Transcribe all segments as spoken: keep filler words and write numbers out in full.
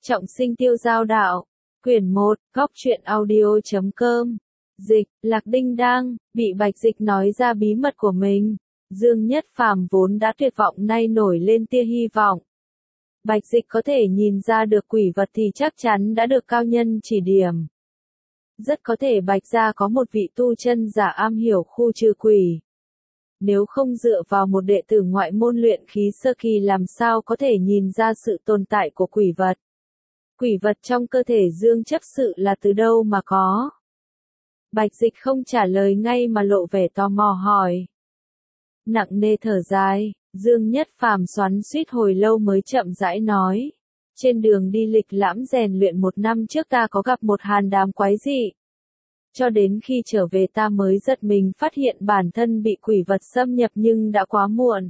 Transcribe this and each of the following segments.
Trọng sinh tiêu giao đạo. Quyển một, góc truyện audio chấm com. Dịch, Lạc Đinh Đang, bị Bạch Dịch nói ra bí mật của mình. Dương Nhất Phàm vốn đã tuyệt vọng nay nổi lên tia hy vọng. Bạch Dịch có thể nhìn ra được quỷ vật thì chắc chắn đã được cao nhân chỉ điểm. Rất có thể Bạch gia có một vị tu chân giả am hiểu khu trừ quỷ. Nếu không dựa vào một đệ tử ngoại môn luyện khí sơ kỳ làm sao có thể nhìn ra sự tồn tại của quỷ vật. Quỷ vật trong cơ thể Dương chấp sự là từ đâu mà có? Bạch Dịch không trả lời ngay mà lộ vẻ tò mò hỏi. Nặng nề thở dài, Dương Nhất Phàm xoắn xuýt hồi lâu mới chậm rãi nói. Trên đường đi lịch lãm rèn luyện một năm trước ta có gặp một hàn đàm quái dị. Cho đến khi trở về ta mới giật mình phát hiện bản thân bị quỷ vật xâm nhập nhưng đã quá muộn.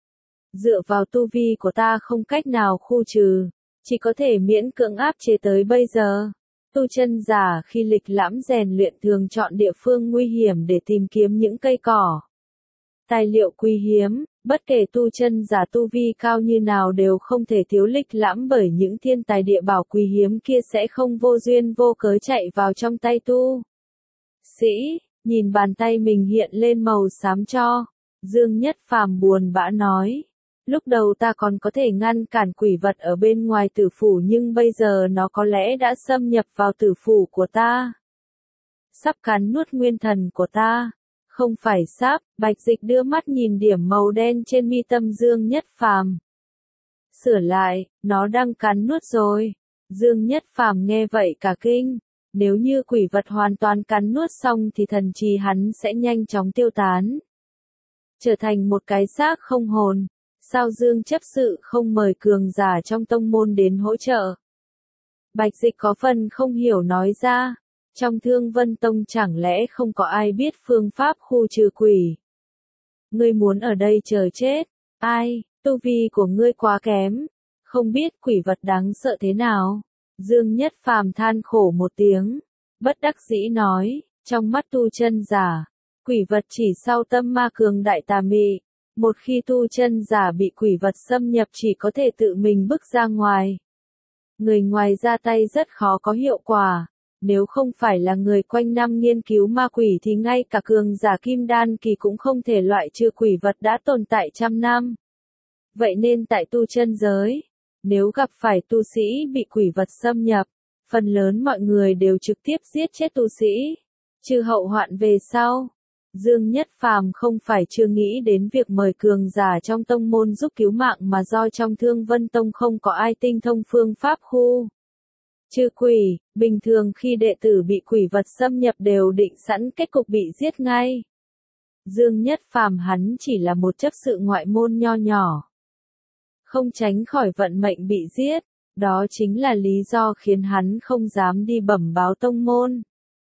Dựa vào tu vi của ta không cách nào khu trừ, chỉ có thể miễn cưỡng áp chế tới bây giờ. Tu chân giả khi lịch lãm rèn luyện thường chọn địa phương nguy hiểm để tìm kiếm những cây cỏ, tài liệu quý hiếm, bất kể tu chân giả tu vi cao như nào đều không thể thiếu lịch lãm bởi những thiên tài địa bảo quý hiếm kia sẽ không vô duyên vô cớ chạy vào trong tay tu sĩ. Nhìn bàn tay mình hiện lên màu xám cho, Dương Nhất Phàm buồn bã nói. Lúc đầu ta còn có thể ngăn cản quỷ vật ở bên ngoài tử phủ nhưng bây giờ nó có lẽ đã xâm nhập vào tử phủ của ta. Sắp cắn nuốt nguyên thần của ta. Không phải sắp, Bạch Dịch đưa mắt nhìn điểm màu đen trên mi tâm Dương Nhất Phàm. Sửa lại, nó đang cắn nuốt rồi. Dương Nhất Phàm nghe vậy cả kinh. Nếu như quỷ vật hoàn toàn cắn nuốt xong thì thần trí hắn sẽ nhanh chóng tiêu tán, trở thành một cái xác không hồn. Sao Dương chấp sự không mời cường giả trong tông môn đến hỗ trợ? Bạch Dịch có phần không hiểu nói ra. Trong Thương Vân Tông chẳng lẽ không có ai biết phương pháp khu trừ quỷ? Ngươi muốn ở đây chờ chết? Ai, tu vi của ngươi quá kém, không biết quỷ vật đáng sợ thế nào. Dương Nhất Phàm than khổ một tiếng, bất đắc dĩ nói, trong mắt tu chân giả, quỷ vật chỉ sau tâm ma cường đại tà mị. Một khi tu chân giả bị quỷ vật xâm nhập chỉ có thể tự mình bước ra ngoài. Người ngoài ra tay rất khó có hiệu quả. Nếu không phải là người quanh năm nghiên cứu ma quỷ thì ngay cả cường giả kim đan kỳ cũng không thể loại trừ quỷ vật đã tồn tại trăm năm. Vậy nên tại tu chân giới, nếu gặp phải tu sĩ bị quỷ vật xâm nhập, phần lớn mọi người đều trực tiếp giết chết tu sĩ, trừ hậu hoạn về sau. Dương Nhất Phàm không phải chưa nghĩ đến việc mời cường giả trong tông môn giúp cứu mạng mà do trong Thương Vân Tông không có ai tinh thông phương pháp khu trừ quỷ. Bình thường khi đệ tử bị quỷ vật xâm nhập đều định sẵn kết cục bị giết ngay. Dương Nhất Phàm hắn chỉ là một chấp sự ngoại môn nho nhỏ, không tránh khỏi vận mệnh bị giết. Đó chính là lý do khiến hắn không dám đi bẩm báo tông môn.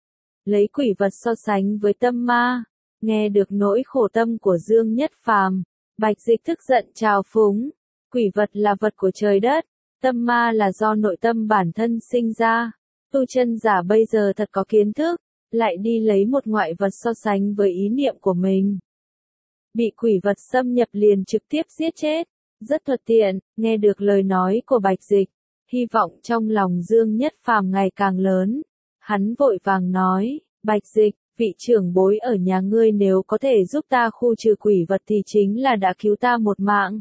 Lấy quỷ vật so sánh với tâm ma, nghe được nỗi khổ tâm của Dương Nhất Phàm, Bạch Dịch tức giận trào phúng. Quỷ vật là vật của trời đất, tâm ma là do nội tâm bản thân sinh ra. Tu chân giả bây giờ thật có kiến thức, lại đi lấy một ngoại vật so sánh với ý niệm của mình. Bị quỷ vật xâm nhập liền trực tiếp giết chết, rất thuận tiện. Nghe được lời nói của Bạch Dịch, hy vọng trong lòng Dương Nhất Phàm ngày càng lớn. Hắn vội vàng nói, Bạch Dịch, vị trưởng bối ở nhà ngươi nếu có thể giúp ta khu trừ quỷ vật thì chính là đã cứu ta một mạng.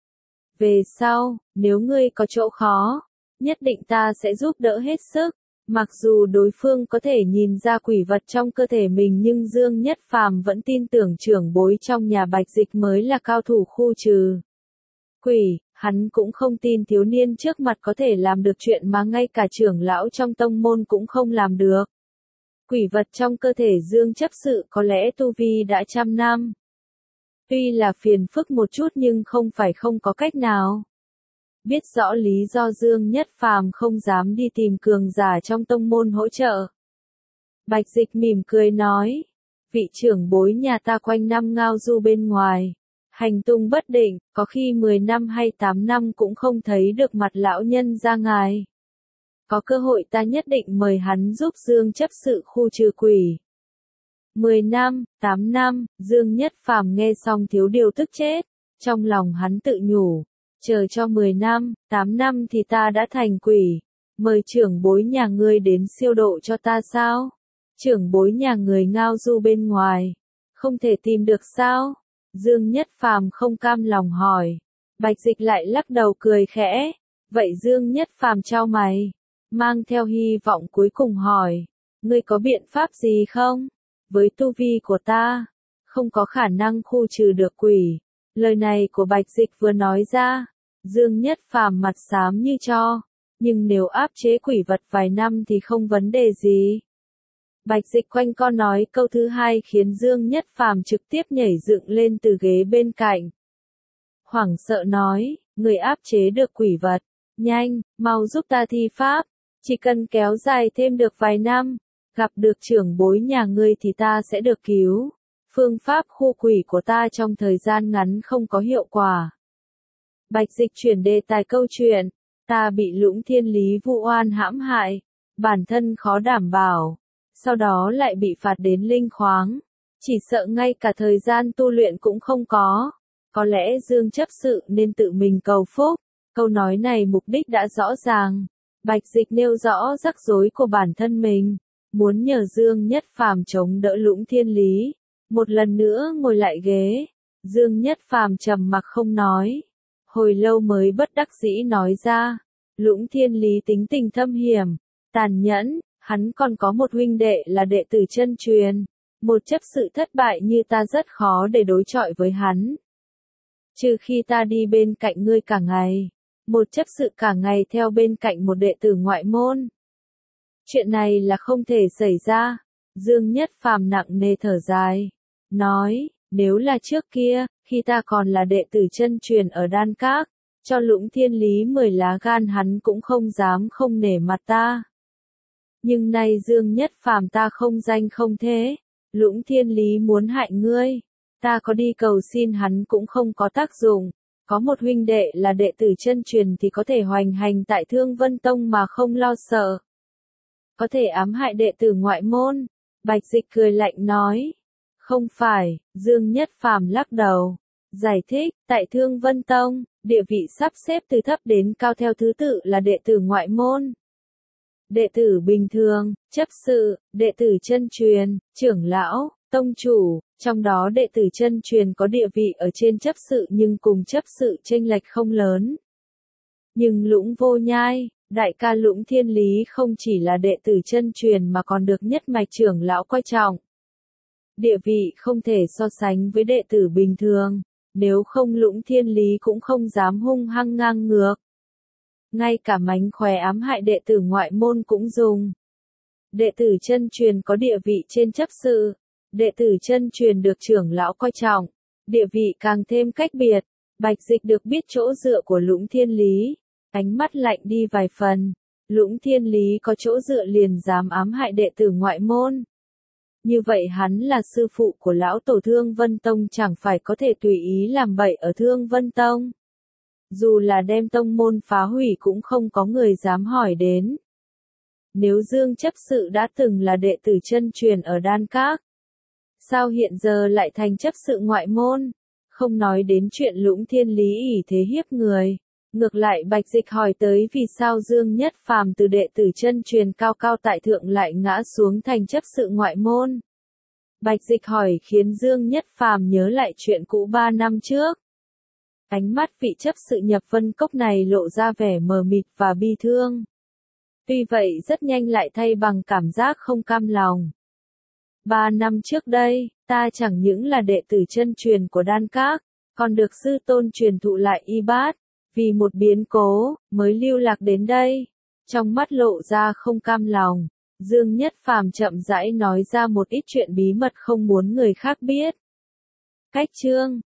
Về sau, nếu ngươi có chỗ khó, nhất định ta sẽ giúp đỡ hết sức. Mặc dù đối phương có thể nhìn ra quỷ vật trong cơ thể mình nhưng Dương Nhất Phàm vẫn tin tưởng trưởng bối trong nhà Bạch Dịch mới là cao thủ khu trừ quỷ. Hắn cũng không tin thiếu niên trước mặt có thể làm được chuyện mà ngay cả trưởng lão trong tông môn cũng không làm được. Quỷ vật trong cơ thể Dương chấp sự có lẽ tu vi đã trăm năm. Tuy là phiền phức một chút nhưng không phải không có cách nào. Biết rõ lý do Dương Nhất Phàm không dám đi tìm cường giả trong tông môn hỗ trợ, Bạch Dịch mỉm cười nói, vị trưởng bối nhà ta quanh năm ngao du bên ngoài, hành tung bất định, có khi mười năm hay tám năm cũng không thấy được mặt lão nhân ra ngài. Có cơ hội ta nhất định mời hắn giúp Dương chấp sự khu trừ quỷ. mười năm, tám năm, Dương Nhất Phàm nghe xong thiếu điều tức chết. Trong lòng hắn tự nhủ, chờ cho mười năm, tám năm thì ta đã thành quỷ, mời trưởng bối nhà ngươi đến siêu độ cho ta sao? Trưởng bối nhà người ngao du bên ngoài, không thể tìm được sao? Dương Nhất Phàm không cam lòng hỏi. Bạch Dịch lại lắc đầu cười khẽ. Vậy Dương Nhất Phàm chau mày, mang theo hy vọng cuối cùng hỏi, ngươi có biện pháp gì không? Với tu vi của ta, không có khả năng khu trừ được quỷ. Lời này của Bạch Dịch vừa nói ra, Dương Nhất Phàm mặt xám như tro, nhưng nếu áp chế quỷ vật vài năm thì không vấn đề gì. Bạch Dịch quanh co nói câu thứ hai khiến Dương Nhất Phàm trực tiếp nhảy dựng lên từ ghế bên cạnh. Hoảng sợ nói, người áp chế được quỷ vật, nhanh, mau giúp ta thi pháp, chỉ cần kéo dài thêm được vài năm, gặp được trưởng bối nhà ngươi thì ta sẽ được cứu. Phương pháp khu quỷ của ta trong thời gian ngắn không có hiệu quả. Bạch Dịch chuyển đề tài câu chuyện, ta bị Lũng Thiên Lý vu oan hãm hại, bản thân khó đảm bảo, sau đó lại bị phạt đến linh khoáng, chỉ sợ ngay cả thời gian tu luyện cũng không có. Có lẽ Dương chấp sự nên tự mình cầu phúc. Câu nói này mục đích đã rõ ràng. Bạch Dịch nêu rõ rắc rối của bản thân mình, muốn nhờ Dương Nhất Phàm chống đỡ Lũng Thiên Lý. Một lần nữa ngồi lại ghế, Dương Nhất Phàm trầm mặc không nói. Hồi lâu mới bất đắc dĩ nói ra, Lũng Thiên Lý tính tình thâm hiểm, tàn nhẫn, hắn còn có một huynh đệ là đệ tử chân truyền. Một chấp sự thất bại như ta rất khó để đối chọi với hắn. Trừ khi ta đi bên cạnh ngươi cả ngày, một chấp sự cả ngày theo bên cạnh một đệ tử ngoại môn. Chuyện này là không thể xảy ra. Dương Nhất Phàm nặng nề thở dài, nói, nếu là trước kia, khi ta còn là đệ tử chân truyền ở Đan Các, cho Lũng Thiên Lý mười lá gan hắn cũng không dám không nể mặt ta. Nhưng nay Dương Nhất Phàm ta không danh không thế, Lũng Thiên Lý muốn hại ngươi, ta có đi cầu xin hắn cũng không có tác dụng. Có một huynh đệ là đệ tử chân truyền thì có thể hoành hành tại Thương Vân Tông mà không lo sợ. Có thể ám hại đệ tử ngoại môn. Bạch Dịch cười lạnh nói. Không phải, Dương Nhất Phàm lắc đầu. Giải thích, tại Thương Vân Tông, địa vị sắp xếp từ thấp đến cao theo thứ tự là đệ tử ngoại môn, đệ tử bình thường, chấp sự, đệ tử chân truyền, trưởng lão, tông chủ. Trong đó đệ tử chân truyền có địa vị ở trên chấp sự nhưng cùng chấp sự chênh lệch không lớn. Nhưng Lũng Vô Nhai, đại ca Lũng Thiên Lý không chỉ là đệ tử chân truyền mà còn được nhất mạch trưởng lão coi trọng. Địa vị không thể so sánh với đệ tử bình thường, nếu không Lũng Thiên Lý cũng không dám hung hăng ngang ngược. Ngay cả mánh khóe ám hại đệ tử ngoại môn cũng dùng. Đệ tử chân truyền có địa vị trên chấp sự. Đệ tử chân truyền được trưởng lão coi trọng, địa vị càng thêm cách biệt. Bạch Dịch được biết chỗ dựa của Lũng Thiên Lý, ánh mắt lạnh đi vài phần. Lũng Thiên Lý có chỗ dựa liền dám ám hại đệ tử ngoại môn. Như vậy hắn là sư phụ của lão tổ Thương Vân Tông, chẳng phải có thể tùy ý làm bậy ở Thương Vân Tông. Dù là đem tông môn phá hủy cũng không có người dám hỏi đến. Nếu Dương chấp sự đã từng là đệ tử chân truyền ở Đan Các, sao hiện giờ lại thành chấp sự ngoại môn? Không nói đến chuyện Lũng Thiên Lý ỷ thế hiếp người. Ngược lại Bạch Dịch hỏi tới vì sao Dương Nhất Phàm từ đệ tử chân truyền cao cao tại thượng lại ngã xuống thành chấp sự ngoại môn. Bạch Dịch hỏi khiến Dương Nhất Phàm nhớ lại chuyện cũ ba năm trước. Ánh mắt vị chấp sự nhập vân cốc này lộ ra vẻ mờ mịt và bi thương. Tuy vậy rất nhanh lại thay bằng cảm giác không cam lòng. Ba năm trước đây, ta chẳng những là đệ tử chân truyền của Đan Các, còn được sư tôn truyền thụ lại y bát, vì một biến cố, mới lưu lạc đến đây. Trong mắt lộ ra không cam lòng, Dương Nhất Phàm chậm rãi nói ra một ít chuyện bí mật không muốn người khác biết. Cách chương